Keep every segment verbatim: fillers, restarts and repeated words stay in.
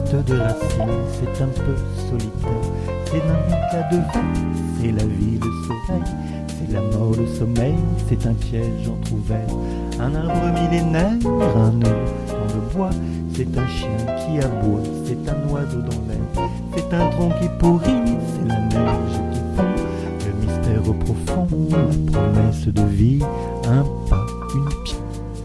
reste de racines, c'est un peu solitaire. C'est un cas de vie, c'est la vie, le soleil, c'est la mort, le sommeil, c'est un piège entrouvert. Un arbre millénaire, un nœud dans le bois, c'est un chien qui aboie, c'est un oiseau dans l'air, c'est un tronc qui pourrit, c'est la neige qui fond, le mystère au profond, la promesse de vie, un pas, une pierre.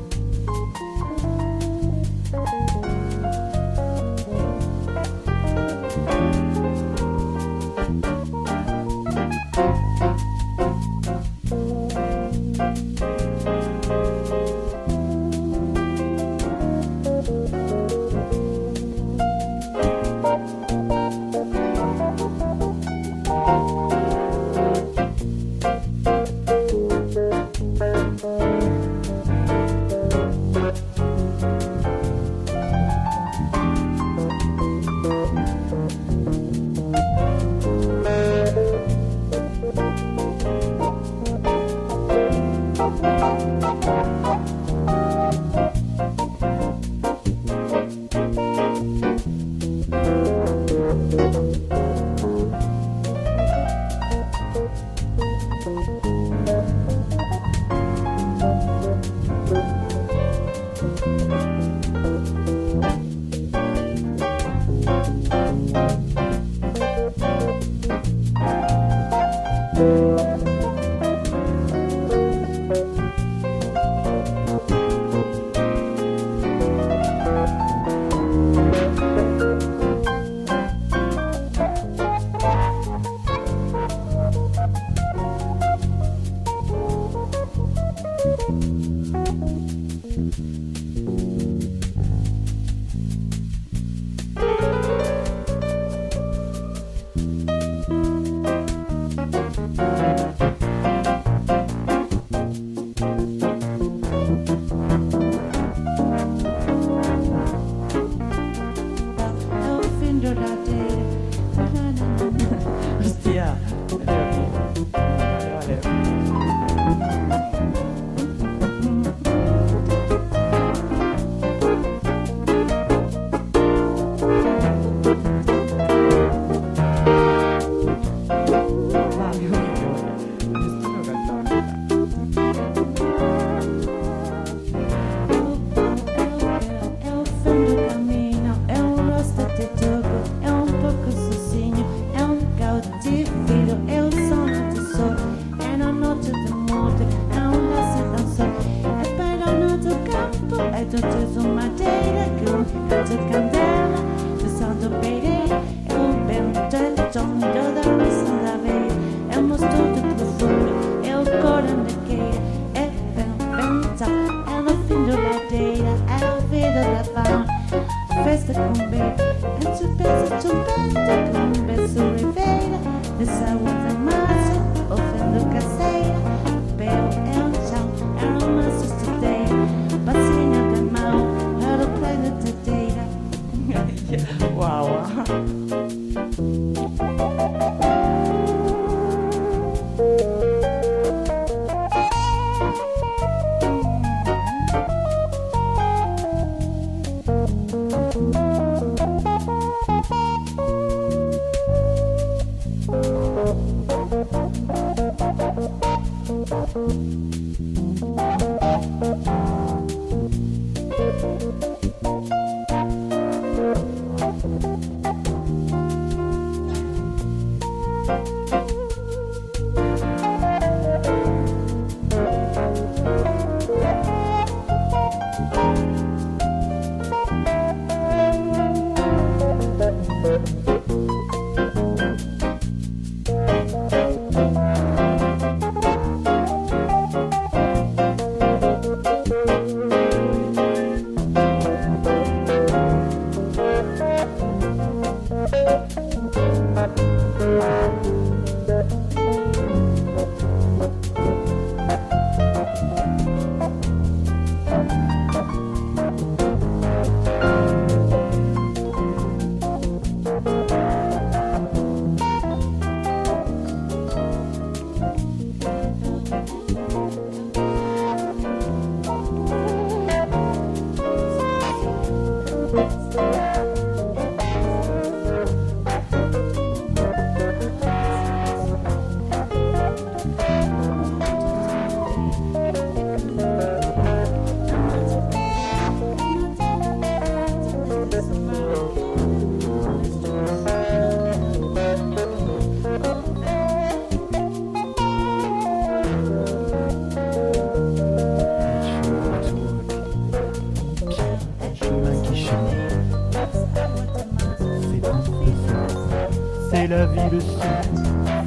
Hostia. Vale, vale. la vie le sommeil.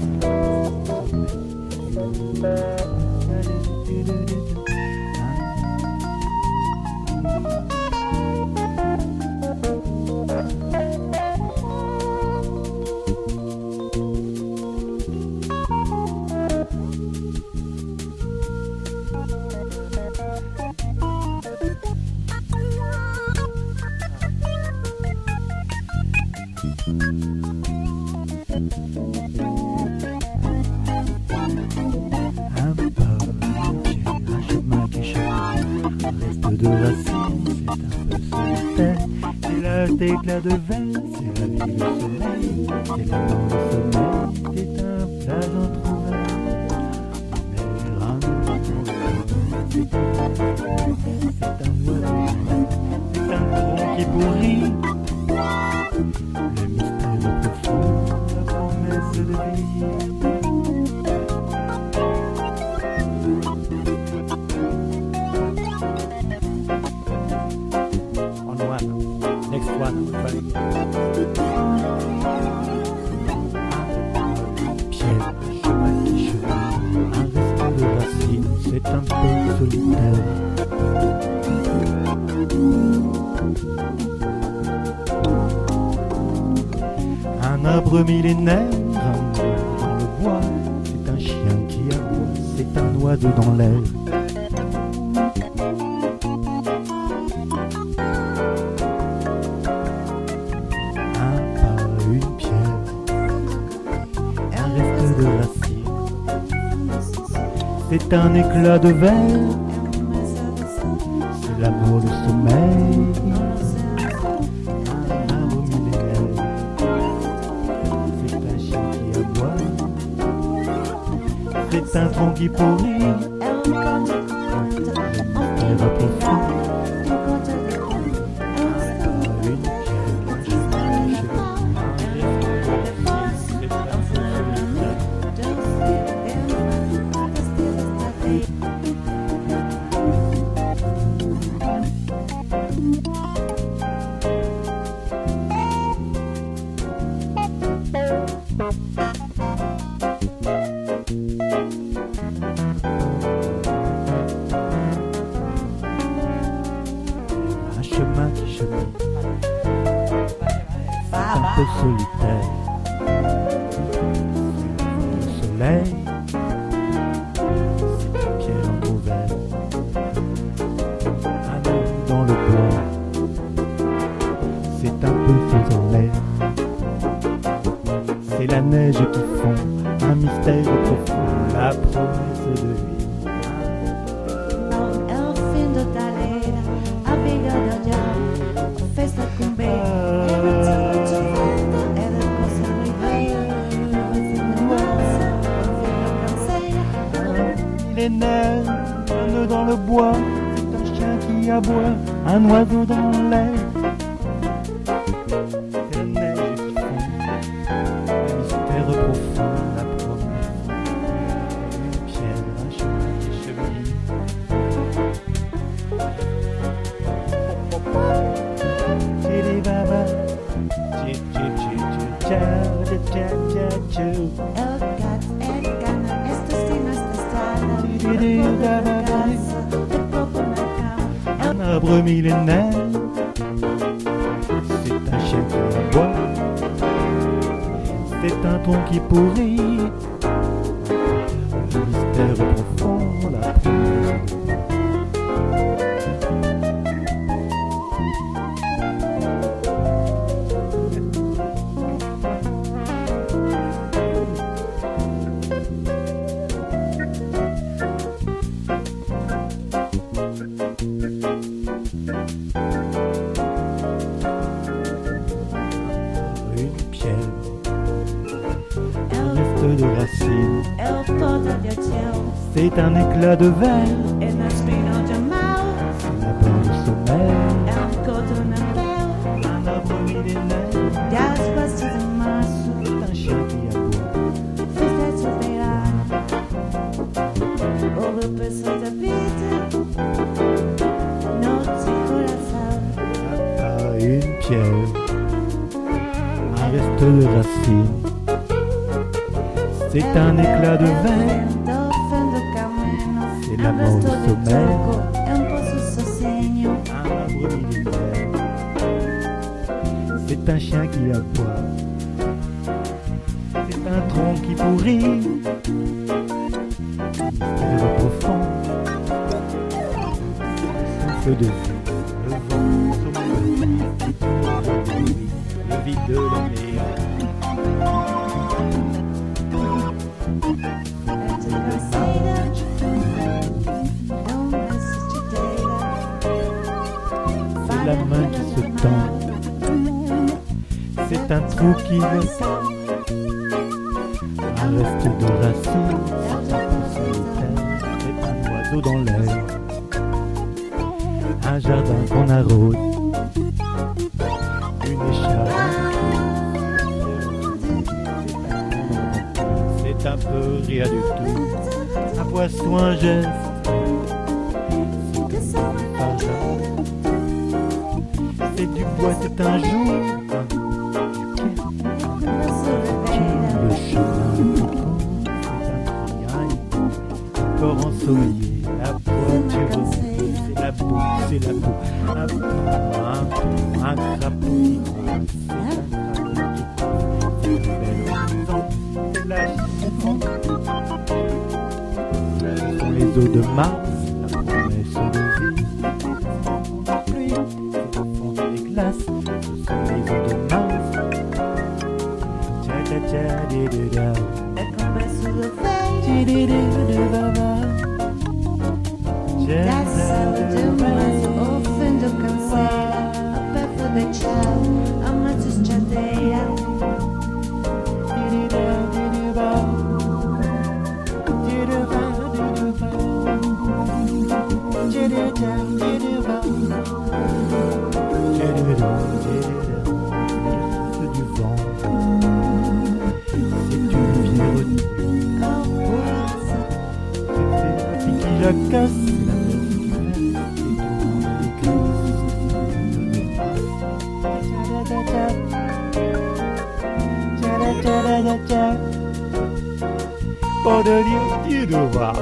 De racines, c'est un peu solitaire. C'est l'âge d'éclat de verre, c'est la vie le soleil, c'est la mort le sommeil, c'est un plage entrouvert. Mais un c'est un oiseau, c'est un tronc qui pourrit. Le mystère profond, la promesse de vie. Next one, right? Pierre, chemin qui chemine, un reste de racines, c'est un peu solitaire. Un arbre millénaire, un oiseau dans le bois, c'est un chien qui aboie, c'est un oiseau dans l'air. C'est un éclat de verre, c'est l'amour, le sommeil, un arbre millénaire, c'est un chien qui aboie, c'est un tronc qui pourrit, le mystère profond. Un chemin qui chemine, c'est un peu solitaire. Le soleil, c'est une pierre entrouverte. Un homme dans le bois, c'est un peu faux en l'air. C'est la neige qui fond, un mystère profond, la promesse de vie. Millénaire, un nœud dans le bois, c'est un chien qui aboie, un oiseau dans l'air. C'est la neige qui fond, le mystère profond, la promesse. Une pierre, un chemin qui chemine. Chili baba, chi chi chi chi cha cha cha cha cha. Un arbre millénaire, c'est un chien qui aboie, c'est un tronc qui pourrit, le mystère profond, la promesse. De racines, c'est un éclat de verre, c'est la barre de sommeil, un arbre millénaire, c'est un chien qui aboie, une pierre, un reste de racines. C'est un éclat de verre, c'est la mort au sommeil, un arbre millénaire. C'est un chien qui aboie, c'est un tronc qui pourrit, mystère profond, souffle de vie, le vent sommeil, le vide de la mer. C'est la main qui se tend, c'est un trou qui laisse un reste de racine, c'est un peu solitaire, c'est un oiseau dans l'air, un jardin qu'on arrose, une écharpe, c'est un peu rien du tout, un poisson, un geste, c'est du bois, c'est un jour, le chemin le plus court, c'est un triangle, corps ensoleillé, la voiture, c'est la boue, c'est la boue, un peu, un peu, un crapaud qui gronde, c'est un bel horizon, c'est la chanson, ce sont les eaux de Mars, la promesse de vie, la pluie, c'est la fonte des glaces, ce sont les eaux de Mars. Tcha tcha tcha di di da. Elle tombe sous le feuille. Di di di di ba ba. Tcha Das tcha de mais offen do cancela. A pé for the child. A matus chateira. di di da di di ba. Di di ba di di ba. Di di da di di ba. Di di da di di da. C'est du vent. C'est une vie renouvelée. C'est la vie qui jacasse. C'est la mer qui verse. Et tout le monde est gris. Pas de dire, tu dois voir.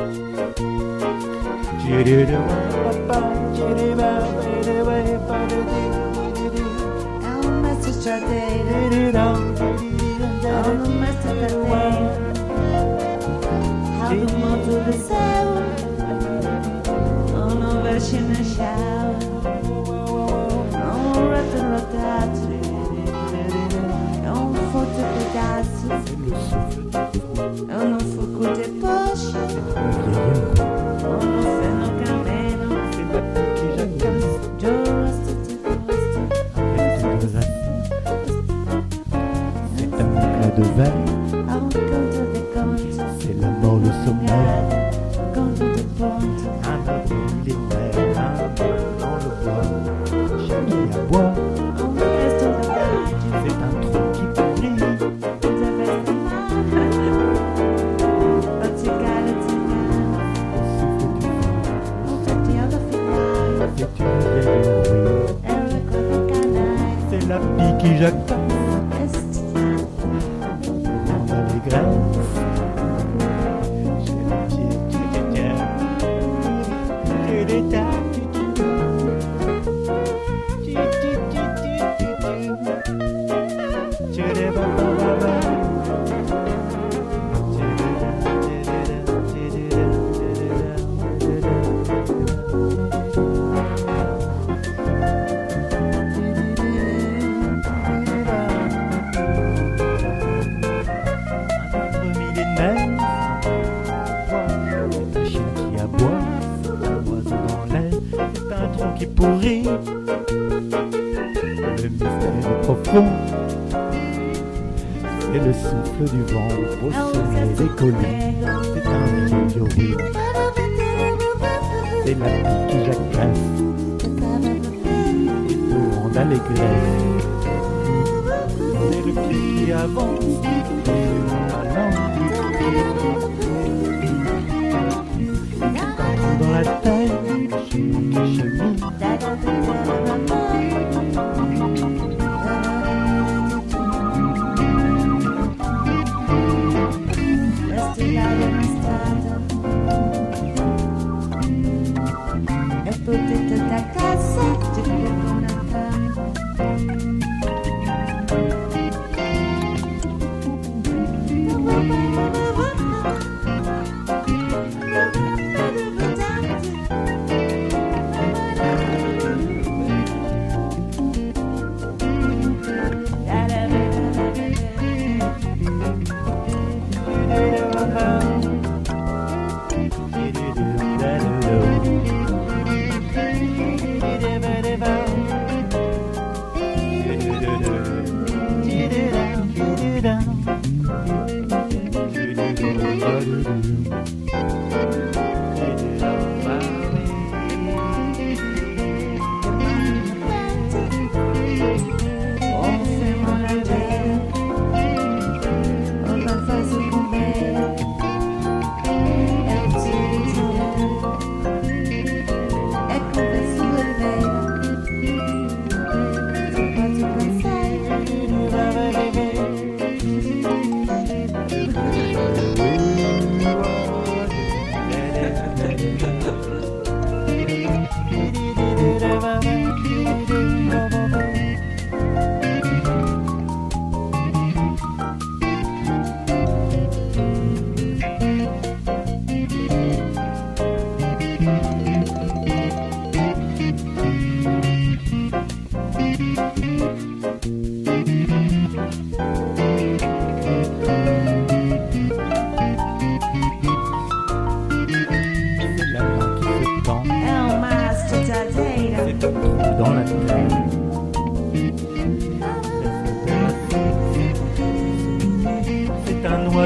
Tu dois papa, tu dois pas de dire. É um matus chateira. Tu dois. É um matus chateira. How do mundo do céu. Oh, no verso no chão. Oh, rato lotado. É um forte pedaço. C'est le souffle du vent. Eu não fogo de poche. C'est le vieillard. Eu não sei no caminho. C'est la pluie qui jacasse. Eu gosto de gosto. Reste de racine. C'est un éclat de verre. Há um canto de canto. C'est la mort, le sommeil. Canto de ponto. Un arbre millénaire, un vol dans le bois. Un chien qui aboie. Um resto da tarde. C'est un trou qui pourrit. Usa veste mar. O cigano, cigano. Le souffle du vent. Um festival da final. C'est une vieille ruine. É o eco do canal. C'est la pie qui jacasse. Este Dans l'allégresse. J'ai le pied qui déterre. Tu déterre. Tu tu tu tu tu tu. Tu les ba ba ba ba. Tu les da tu les da tu les da tu les da tu les Un arbre millénaire, c'est un chien qui aboie, c'est un oiseau dans l'air, c'est un tronc qui pourrit. Le mystère est profond, c'est le souffle du vent au sommet des collines. C'est un vieux violon, c'est la pie qui jacasse, et tourne d'allégresse. C'est le pied qui avance, et la langue dans la tête, qui chemine.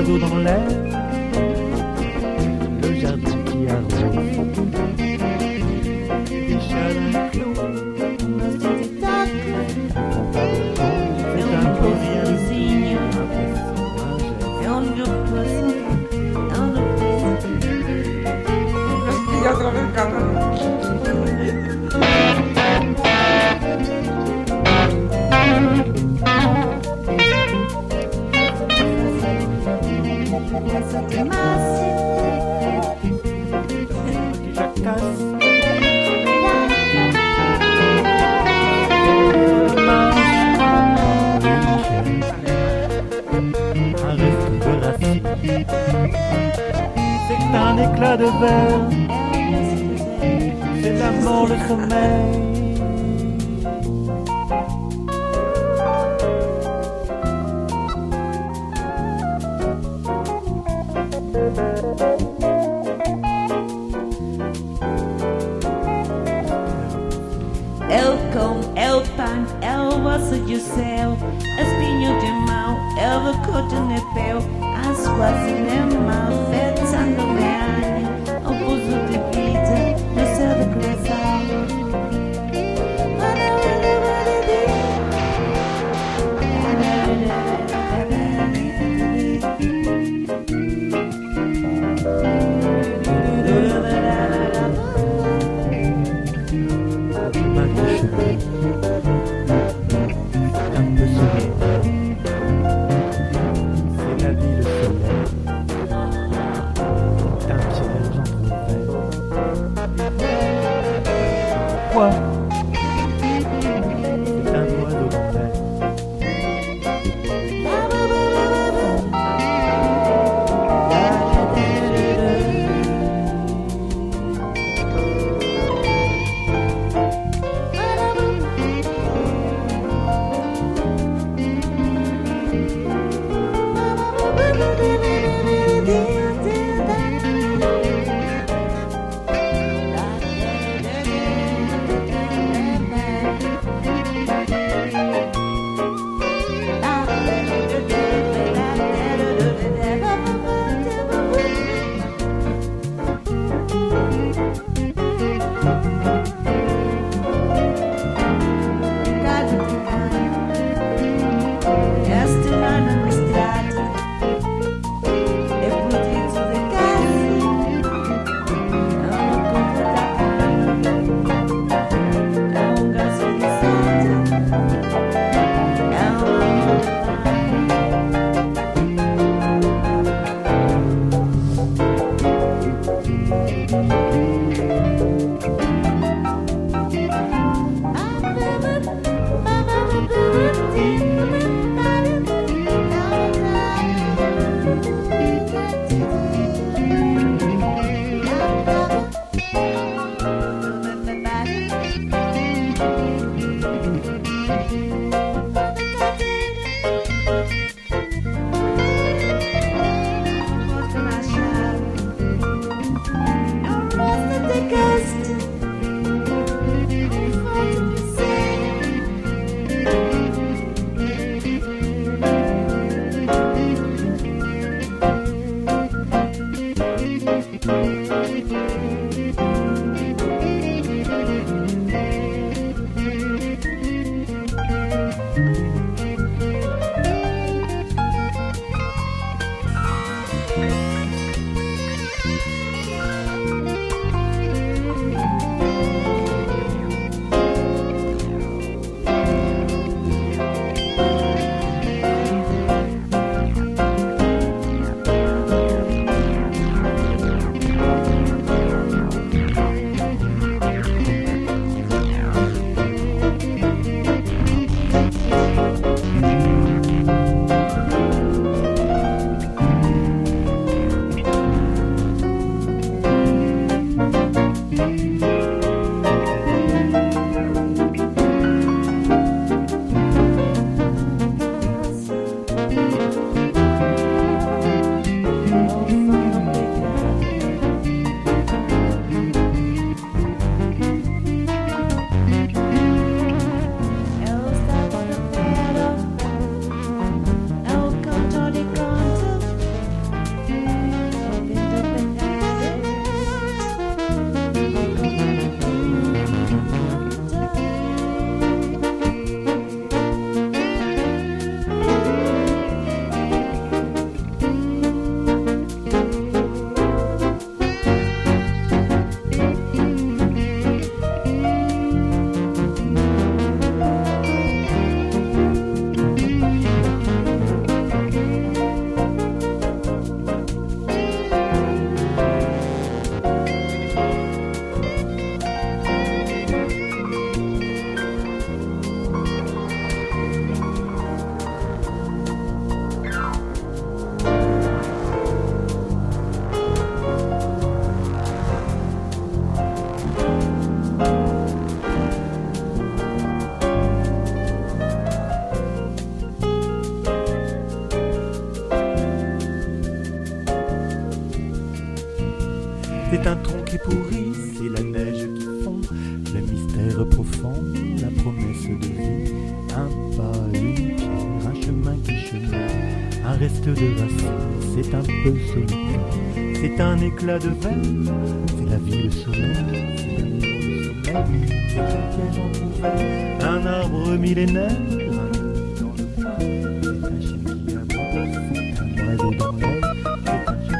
oiseaux dans l'air, le jardin qui arrose, des chats d'un clos, Tic-tac, c'est é un um courrier, cozinho, un poisson, é onde eu passo, é onde eu Y otra vez cantando. passo de massa. qui jacasse, un reste de racine, c'est un éclat de verre, c'est la mort, le sommeil. É o cão, é o pão, é o osso de céu, espinho de mão, é o corte de pele, as quase de mal, fetando leanha, o buzo de vida, no céu do coração. Main de cheveux, un peu sourire, c'est la vie, le soleil, c'est un piège entre verre. qui pourrit, c'est la neige qui fond, le mystère profond, la promesse de vie. Un pas, une pierre, un chemin qui chemine, un reste de racines, c'est un peu solitaire. C'est un éclat de verre, c'est la vie, le soleil, c'est l'amour, le sommeil, c'est un piège entrouvert, un arbre millénaire, un nid dans le bois, c'est un chien qui aboie, c'est un oiseau dans l'air, c'est un chien.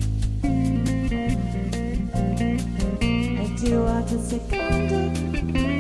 Metti water secondo